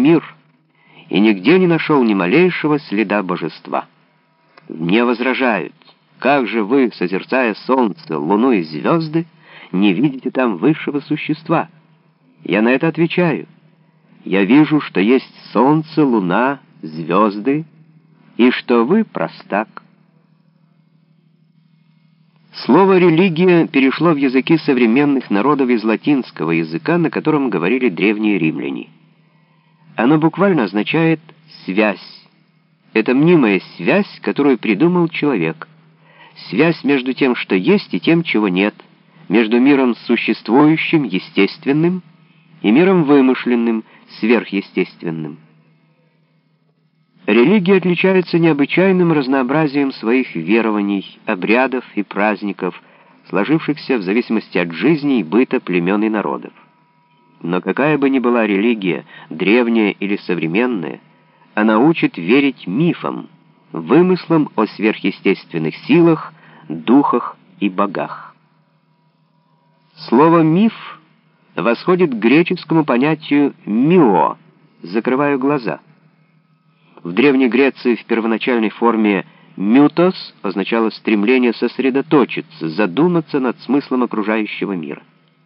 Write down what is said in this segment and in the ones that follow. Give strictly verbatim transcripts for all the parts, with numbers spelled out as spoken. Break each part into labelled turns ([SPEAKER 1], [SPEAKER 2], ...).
[SPEAKER 1] мир и нигде не нашел ни малейшего следа божества. Мне возражают: как же вы, созерцая солнце, луну и звезды, не видите там высшего существа? Я на это отвечаю: я вижу, что есть солнце, луна, звезды, и что вы простак. Слово «религия» перешло в языки современных народов из латинского языка, на котором говорили древние римляне. Оно буквально означает «связь». Это мнимая связь, которую придумал человек. Связь между тем, что есть, и тем, чего нет, между миром существующим, естественным, и миром вымышленным, сверхъестественным. Религия отличается необычайным разнообразием своих верований, обрядов и праздников, сложившихся в зависимости от жизни и быта племен и народов. Но какая бы ни была религия, древняя или современная, она учит верить мифам, вымыслам о сверхъестественных силах, духах и богах. Слово «миф» восходит к греческому понятию «мио» — «закрываю глаза». В Древней Греции в первоначальной форме «мютос» означало стремление сосредоточиться, задуматься над смыслом окружающего мира.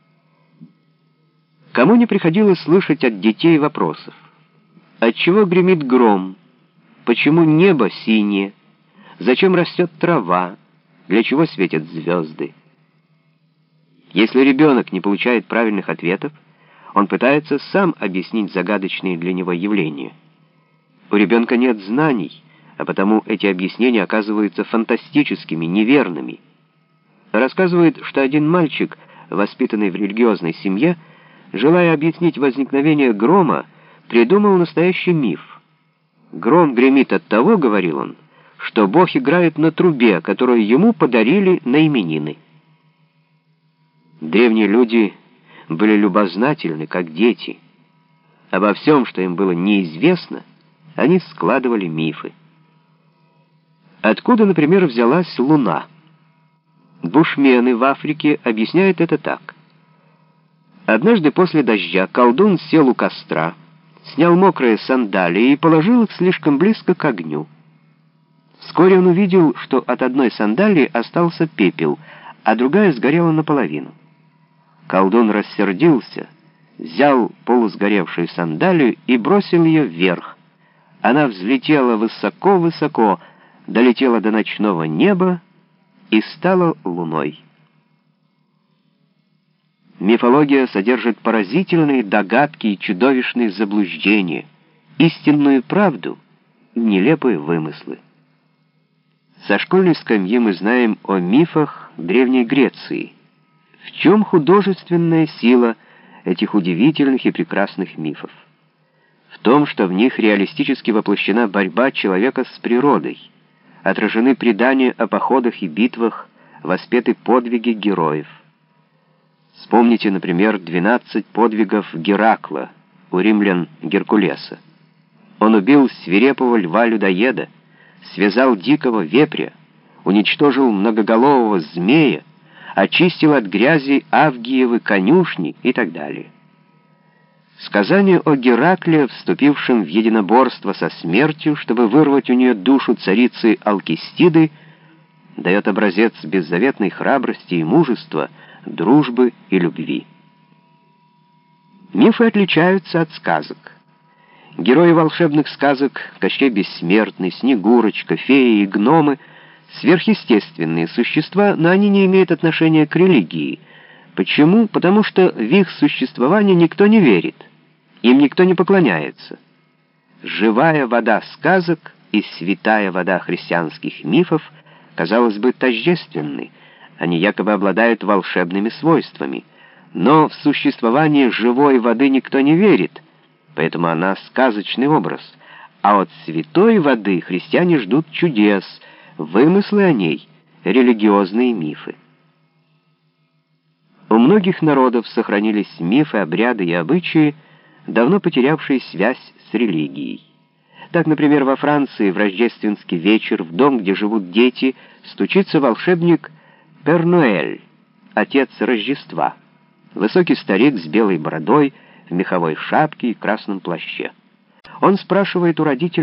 [SPEAKER 1] Кому не приходилось слышать от детей вопросов: отчего гремит гром, почему небо синее, зачем растет трава, для чего светят звезды? Если ребенок не получает правильных ответов, он пытается сам объяснить загадочные для него явления. У ребенка нет знаний, а потому эти объяснения оказываются фантастическими, неверными. Рассказывают, что один мальчик, воспитанный в религиозной семье, желая объяснить возникновение грома, придумал настоящий миф. «Гром гремит от того, — говорил он, — что Бог играет на трубе, которую ему подарили на именины». Древние люди были любознательны, как дети. Обо всем, что им было неизвестно, они складывали мифы. Откуда, например, взялась луна? Бушмены в Африке объясняют это так. Однажды после дождя колдун сел у костра, снял мокрые сандалии и положил их слишком близко к огню. Вскоре он увидел, что от одной сандалии остался пепел, а другая сгорела наполовину. Колдун рассердился, взял полусгоревшую сандалию и бросил ее вверх. Она взлетела высоко-высоко, долетела до ночного неба и стала луной. Мифология содержит поразительные догадки и чудовищные заблуждения, истинную правду и нелепые вымыслы. Со школьной скамьи мы знаем о мифах Древней Греции. В чем художественная сила этих удивительных и прекрасных мифов? В том, что в них реалистически воплощена борьба человека с природой, отражены предания о походах и битвах, воспеты подвиги героев. Вспомните, например, двенадцать подвигов Геракла, у римлян Геркулеса. Он убил свирепого льва-людоеда, связал дикого вепря, уничтожил многоголового змея, очистил от грязи Авгиевы конюшни и так далее. Сказание о Геракле, вступившем в единоборство со смертью, чтобы вырвать у нее душу царицы Алкистиды, дает образец беззаветной храбрости и мужества, дружбы и любви. Мифы отличаются от сказок. Герои волшебных сказок — Кощей Бессмертный, Снегурочка, феи и гномы — сверхъестественные существа, но они не имеют отношения к религии. Почему? Потому что в их существование никто не верит, им никто не поклоняется. Живая вода сказок и святая вода христианских мифов, казалось бы, тождественны, они якобы обладают волшебными свойствами, но в существование живой воды никто не верит, поэтому она сказочный образ, а от святой воды христиане ждут чудес, вымыслы о ней, религиозные мифы. У многих народов сохранились мифы, обряды и обычаи, давно потерявшие связь с религией. Так, например, во Франции в рождественский вечер в дом, где живут дети, стучится волшебник Пер Нуэль, отец Рождества, высокий старик с белой бородой, в меховой шапке и красном плаще. Он спрашивает у родителей,